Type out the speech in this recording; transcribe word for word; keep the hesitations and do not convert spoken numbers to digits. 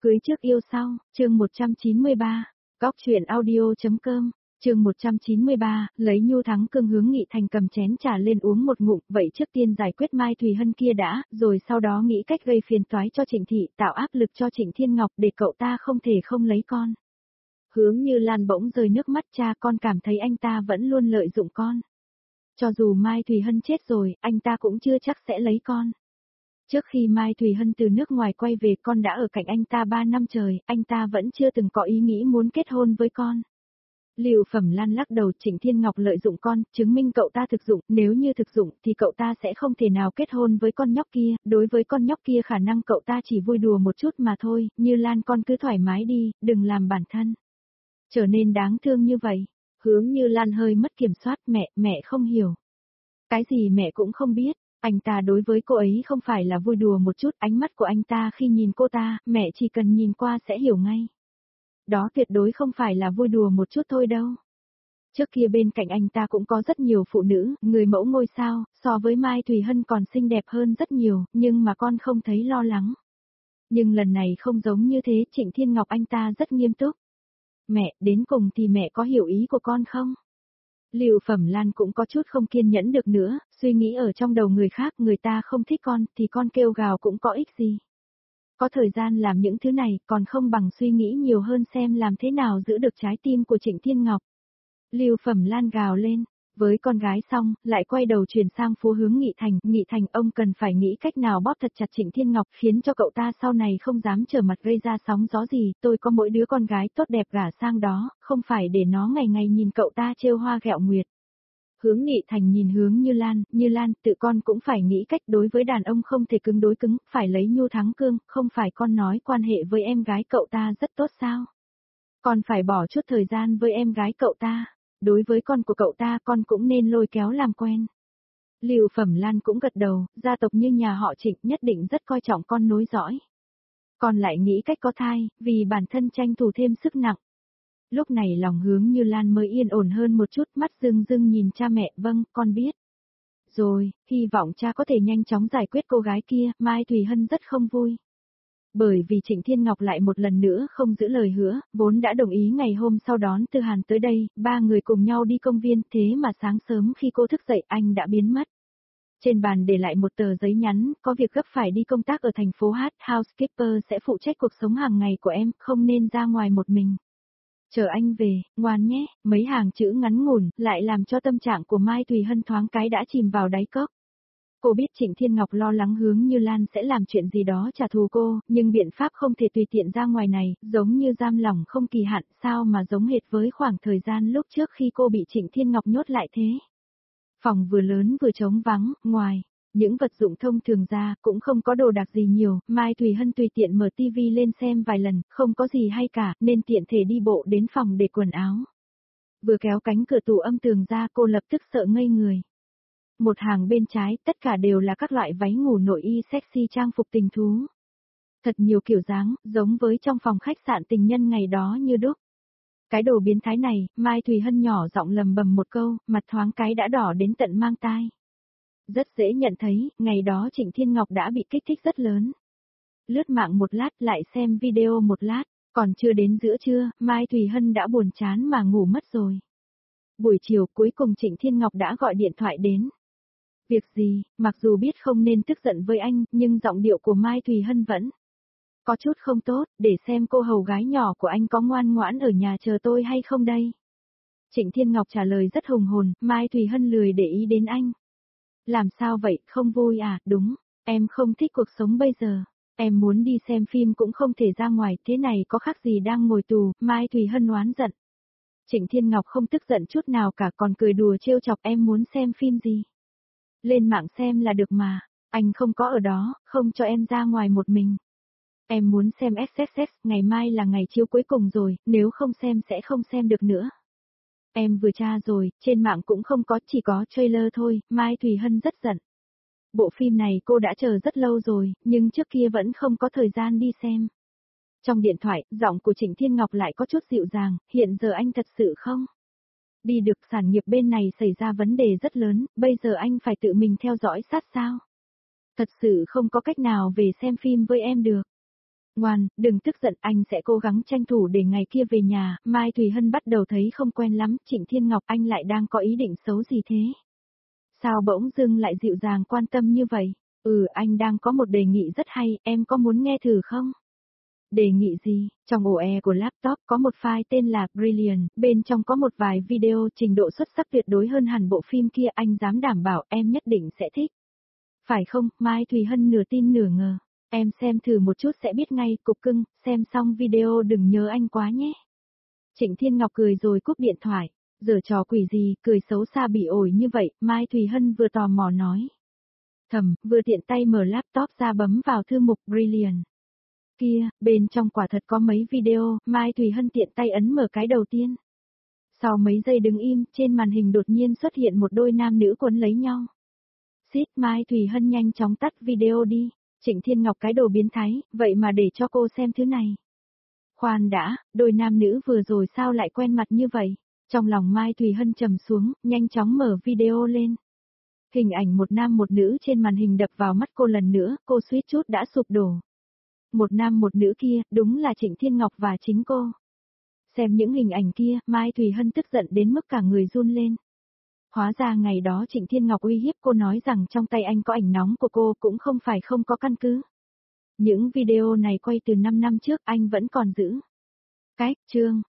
Cưới trước yêu sau, chương một trăm chín mươi ba, Góc truyện audio.com, chương một trăm chín mươi ba, lấy nhu thắng cương hướng Nghị Thành cầm chén trà lên uống một ngụm, vậy trước tiên giải quyết Mai Thùy Hân kia đã, rồi sau đó nghĩ cách gây phiền toái cho Trịnh Thị, tạo áp lực cho Trịnh Thiên Ngọc để cậu ta không thể không lấy con. Hướng Như Lan bỗng rơi nước mắt, cha con cảm thấy anh ta vẫn luôn lợi dụng con. Cho dù Mai Thùy Hân chết rồi, anh ta cũng chưa chắc sẽ lấy con. Trước khi Mai Thùy Hân từ nước ngoài quay về, con đã ở cạnh anh ta ba năm trời, anh ta vẫn chưa từng có ý nghĩ muốn kết hôn với con. Lưu Phẩm Lan lắc đầu, Trịnh Thiên Ngọc lợi dụng con, chứng minh cậu ta thực dụng, nếu như thực dụng thì cậu ta sẽ không thể nào kết hôn với con nhóc kia, đối với con nhóc kia khả năng cậu ta chỉ vui đùa một chút mà thôi, Như Lan con cứ thoải mái đi, đừng làm bản thân trở nên đáng thương như vậy. Hướng Như Lan hơi mất kiểm soát, mẹ, mẹ không hiểu. Cái gì mẹ cũng không biết. Anh ta đối với cô ấy không phải là vui đùa một chút, ánh mắt của anh ta khi nhìn cô ta, mẹ chỉ cần nhìn qua sẽ hiểu ngay. Đó tuyệt đối không phải là vui đùa một chút thôi đâu. Trước kia bên cạnh anh ta cũng có rất nhiều phụ nữ, người mẫu ngôi sao, so với Mai Thùy Hân còn xinh đẹp hơn rất nhiều, nhưng mà con không thấy lo lắng. Nhưng lần này không giống như thế, Trịnh Thiên Ngọc anh ta rất nghiêm túc. Mẹ, đến cùng thì mẹ có hiểu ý của con không? Lưu Phẩm Lan cũng có chút không kiên nhẫn được nữa, suy nghĩ ở trong đầu người khác, người ta không thích con thì con kêu gào cũng có ích gì. Có thời gian làm những thứ này còn không bằng suy nghĩ nhiều hơn xem làm thế nào giữ được trái tim của Trịnh Thiên Ngọc. Lưu Phẩm Lan gào lên, với con gái xong, lại quay đầu chuyển sang phố hướng Nghị Thành, Nghị Thành ông cần phải nghĩ cách nào bóp thật chặt Trịnh Thiên Ngọc khiến cho cậu ta sau này không dám trở mặt gây ra sóng gió gì, tôi có mỗi đứa con gái tốt đẹp gả sang đó, không phải để nó ngày ngày nhìn cậu ta trêu hoa ghẹo nguyệt. Hướng Nghị Thành nhìn Hướng Như Lan, Như Lan, tự con cũng phải nghĩ cách, đối với đàn ông không thể cứng đối cứng, phải lấy nhu thắng cương, không phải con nói quan hệ với em gái cậu ta rất tốt sao? Con phải bỏ chút thời gian với em gái cậu ta. Đối với con của cậu ta con cũng nên lôi kéo làm quen. Lưu Phẩm Lan cũng gật đầu, gia tộc như nhà họ Trịnh nhất định rất coi trọng con nối dõi. Con lại nghĩ cách có thai, vì bản thân tranh thủ thêm sức nặng. Lúc này lòng Hướng Như Lan mới yên ổn hơn một chút, mắt rưng rưng nhìn cha mẹ, vâng, con biết. Rồi, hy vọng cha có thể nhanh chóng giải quyết cô gái kia, Mai Thùy Hân rất không vui. Bởi vì Trịnh Thiên Ngọc lại một lần nữa không giữ lời hứa, vốn đã đồng ý ngày hôm sau đón Tư Hàn tới đây, ba người cùng nhau đi công viên, thế mà sáng sớm khi cô thức dậy anh đã biến mất. Trên bàn để lại một tờ giấy nhắn, có việc gấp phải đi công tác ở thành phố Hát, housekeeper sẽ phụ trách cuộc sống hàng ngày của em, không nên ra ngoài một mình. Chờ anh về, ngoan nhé, mấy hàng chữ ngắn ngủn, lại làm cho tâm trạng của Mai Thùy Hân thoáng cái đã chìm vào đáy cốc. Cô biết Trịnh Thiên Ngọc lo lắng Hướng Như Lan sẽ làm chuyện gì đó trả thù cô, nhưng biện pháp không thể tùy tiện ra ngoài này, giống như giam lỏng không kỳ hạn, sao mà giống hệt với khoảng thời gian lúc trước khi cô bị Trịnh Thiên Ngọc nhốt lại thế. Phòng vừa lớn vừa trống vắng, ngoài những vật dụng thông thường ra cũng không có đồ đạc gì nhiều, Mai Thùy Hân tùy tiện mở tivi lên xem vài lần, không có gì hay cả, nên tiện thể đi bộ đến phòng để quần áo. Vừa kéo cánh cửa tủ âm tường ra cô lập tức sợ ngây người. Một hàng bên trái, tất cả đều là các loại váy ngủ nội y sexy trang phục tình thú. Thật nhiều kiểu dáng, giống với trong phòng khách sạn tình nhân ngày đó như đúc. Cái đồ biến thái này, Mai Thùy Hân nhỏ giọng lầm bầm một câu, mặt thoáng cái đã đỏ đến tận mang tai. Rất dễ nhận thấy, ngày đó Trịnh Thiên Ngọc đã bị kích thích rất lớn. Lướt mạng một lát, lại xem video một lát, còn chưa đến giữa trưa, Mai Thùy Hân đã buồn chán mà ngủ mất rồi. Buổi chiều cuối cùng Trịnh Thiên Ngọc đã gọi điện thoại đến. Việc gì, mặc dù biết không nên tức giận với anh, nhưng giọng điệu của Mai Thùy Hân vẫn có chút không tốt, để xem cô hầu gái nhỏ của anh có ngoan ngoãn ở nhà chờ tôi hay không đây. Trịnh Thiên Ngọc trả lời rất hùng hồn, Mai Thùy Hân lười để ý đến anh. Làm sao vậy, không vui à, đúng, em không thích cuộc sống bây giờ, em muốn đi xem phim cũng không thể ra ngoài, thế này có khác gì đang ngồi tù, Mai Thùy Hân oán giận. Trịnh Thiên Ngọc không tức giận chút nào cả, còn cười đùa trêu chọc, em muốn xem phim gì? Lên mạng xem là được mà, anh không có ở đó, không cho em ra ngoài một mình. Em muốn xem ét ét ét, ngày mai là ngày chiếu cuối cùng rồi, nếu không xem sẽ không xem được nữa. Em vừa tra rồi, trên mạng cũng không có, chỉ có trailer thôi, Mai Thùy Hân rất giận. Bộ phim này cô đã chờ rất lâu rồi, nhưng trước kia vẫn không có thời gian đi xem. Trong điện thoại, giọng của Trịnh Thiên Ngọc lại có chút dịu dàng, hiện giờ anh thật sự không đi được, sản nghiệp bên này xảy ra vấn đề rất lớn, bây giờ anh phải tự mình theo dõi sát sao? Thật sự không có cách nào về xem phim với em được. Ngoan, đừng tức giận, anh sẽ cố gắng tranh thủ để ngày kia về nhà. Mai Thùy Hân bắt đầu thấy không quen lắm, Trịnh Thiên Ngọc anh lại đang có ý định xấu gì thế? Sao bỗng dưng lại dịu dàng quan tâm như vậy? Ừ, anh đang có một đề nghị rất hay, em có muốn nghe thử không? Đề nghị gì? Trong ổ e của laptop có một file tên là Brilliant, bên trong có một vài video trình độ xuất sắc tuyệt đối hơn hẳn bộ phim kia, anh dám đảm bảo em nhất định sẽ thích. Phải không? Mai Thùy Hân nửa tin nửa ngờ. Em xem thử một chút sẽ biết ngay, cục cưng, xem xong video đừng nhớ anh quá nhé. Trịnh Thiên Ngọc cười rồi cúp điện thoại. Giở trò quỷ gì, cười xấu xa bị ổi như vậy, Mai Thùy Hân vừa tò mò nói. Thầm, vừa tiện tay mở laptop ra bấm vào thư mục Brilliant. Kia, bên trong quả thật có mấy video, Mai Thùy Hân tiện tay ấn mở cái đầu tiên. Sau mấy giây đứng im, trên màn hình đột nhiên xuất hiện một đôi nam nữ quấn lấy nhau. Xít, Mai Thùy Hân nhanh chóng tắt video đi. Trịnh Thiên Ngọc cái đồ biến thái, vậy mà để cho cô xem thứ này. Khoan đã, đôi nam nữ vừa rồi sao lại quen mặt như vậy? Trong lòng Mai Thùy Hân trầm xuống, nhanh chóng mở video lên. Hình ảnh một nam một nữ trên màn hình đập vào mắt cô lần nữa, cô suýt chút đã sụp đổ. Một nam một nữ kia, đúng là Trịnh Thiên Ngọc và chính cô. Xem những hình ảnh kia, Mai Thùy Hân tức giận đến mức cả người run lên. Hóa ra ngày đó Trịnh Thiên Ngọc uy hiếp cô nói rằng trong tay anh có ảnh nóng của cô cũng không phải không có căn cứ. Những video này quay từ năm năm trước anh vẫn còn giữ. Cách, chương.